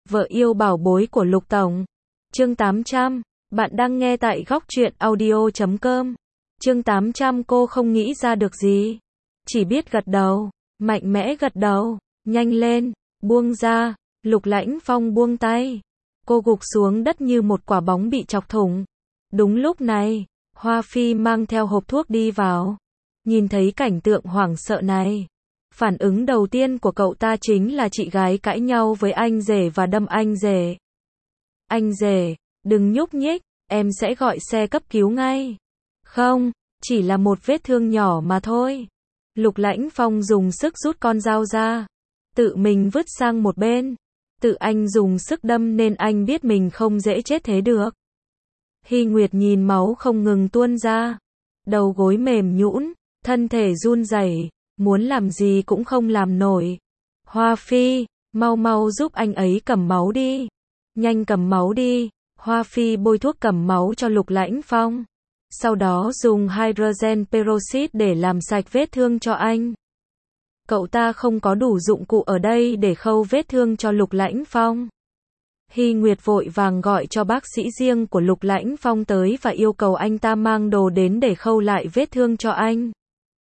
Vợ yêu bảo bối của Lục Tổng. Chương 800. Bạn đang nghe tại góc truyện audio.com. Chương 800. Cô không nghĩ ra được gì. Chỉ biết gật đầu. Mạnh mẽ gật đầu. Nhanh lên. Buông ra. Lục Lãnh Phong buông tay. Cô gục xuống đất như một quả bóng bị chọc thủng. Đúng lúc này, Hoa Phi mang theo hộp thuốc đi vào. Nhìn thấy cảnh tượng hoảng sợ này, phản ứng đầu tiên của cậu ta chính là chị gái cãi nhau với anh rể và đâm anh rể. Anh rể, đừng nhúc nhích, em sẽ gọi xe cấp cứu ngay. Không, chỉ là một vết thương nhỏ mà thôi. Lục Lãnh Phong dùng sức rút con dao ra, tự mình vứt sang một bên. Tự anh dùng sức đâm nên anh biết mình không dễ chết thế được. Hy Nguyệt nhìn máu không ngừng tuôn ra, đầu gối mềm nhũn, thân thể run rẩy, muốn làm gì cũng không làm nổi. Hoa Phi, mau mau giúp anh ấy cầm máu đi. Nhanh cầm máu đi. Hoa Phi bôi thuốc cầm máu cho Lục Lãnh Phong. Sau đó dùng hydrogen peroxide để làm sạch vết thương cho anh. Cậu ta không có đủ dụng cụ ở đây để khâu vết thương cho Lục Lãnh Phong. Hy Nguyệt vội vàng gọi cho bác sĩ riêng của Lục Lãnh Phong tới và yêu cầu anh ta mang đồ đến để khâu lại vết thương cho anh.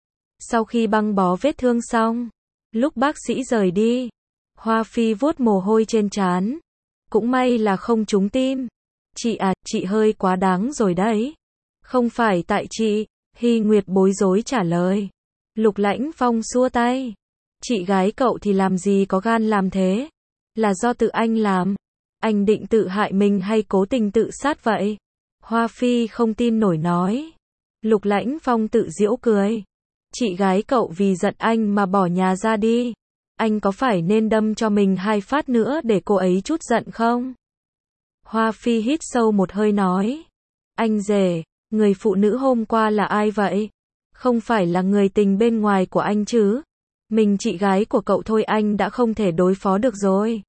Sau khi băng bó vết thương xong, lúc bác sĩ rời đi, Hoa Phi vuốt mồ hôi trên trán. Cũng may là không trúng tim. Chị à, chị hơi quá đáng rồi đấy. Không phải tại chị, Hy Nguyệt bối rối trả lời. Lục Lãnh Phong xua tay. Chị gái cậu thì làm gì có gan làm thế? Là do tự anh làm. Anh định tự hại mình hay cố tình tự sát vậy? Hoa Phi không tin nổi nói. Lục Lãnh Phong tự giễu cười. Chị gái cậu vì giận anh mà bỏ nhà ra đi. Anh có phải nên đâm cho mình 2 phát nữa để cô ấy chút giận không? Hoa Phi hít sâu một hơi nói. Anh rể, người phụ nữ hôm qua là ai vậy? Không phải là người tình bên ngoài của anh chứ? Mình chị gái của cậu thôi anh đã không thể đối phó được rồi.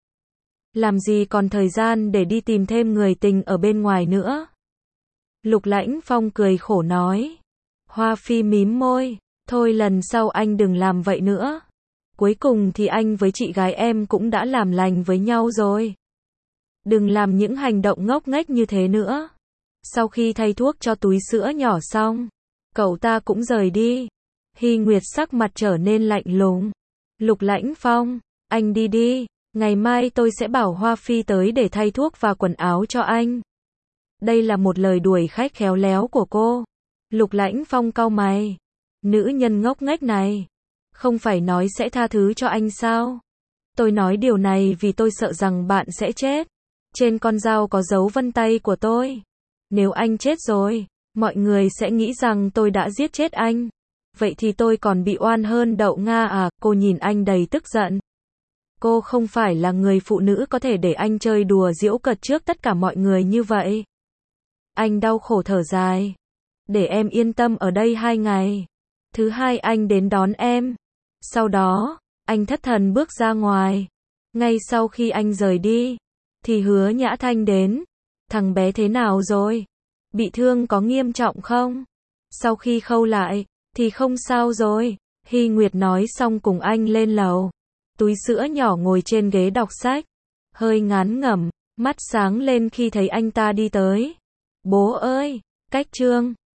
Làm gì còn thời gian để đi tìm thêm người tình ở bên ngoài nữa? Lục Lãnh Phong cười khổ nói. Hoa Phi mím môi. Thôi lần sau anh đừng làm vậy nữa. Cuối cùng thì anh với chị gái em cũng đã làm lành với nhau rồi. Đừng làm những hành động ngốc nghếch như thế nữa. Sau khi thay thuốc cho túi sữa nhỏ xong, cậu ta cũng rời đi. Hy Nguyệt sắc mặt trở nên lạnh lùng. Lục Lãnh Phong, anh đi đi. Ngày mai tôi sẽ bảo Hoa Phi tới để thay thuốc và quần áo cho anh. Đây là một lời đuổi khách khéo léo của cô. Lục Lãnh Phong cau mày. Nữ nhân ngốc nghếch này. Không phải nói sẽ tha thứ cho anh sao? Tôi nói điều này vì tôi sợ rằng bạn sẽ chết. Trên con dao có dấu vân tay của tôi. Nếu anh chết rồi, mọi người sẽ nghĩ rằng tôi đã giết chết anh. Vậy thì tôi còn bị oan hơn đậu Nga à? Cô nhìn anh đầy tức giận. Cô không phải là người phụ nữ có thể để anh chơi đùa giễu cợt trước tất cả mọi người như vậy. Anh đau khổ thở dài. Để em yên tâm ở đây 2 ngày. Thứ hai anh đến đón em. Sau đó, anh thất thần bước ra ngoài. Ngay sau khi anh rời đi, thì Hứa Nhã Thanh đến. Thằng bé thế nào rồi? Bị thương có nghiêm trọng không? Sau khi khâu lại, thì không sao rồi. Hy Nguyệt nói xong cùng anh lên lầu. Túi sữa nhỏ ngồi trên ghế đọc sách. Hơi ngán ngẩm, mắt sáng lên khi thấy anh ta đi tới. Bố ơi, cách chương.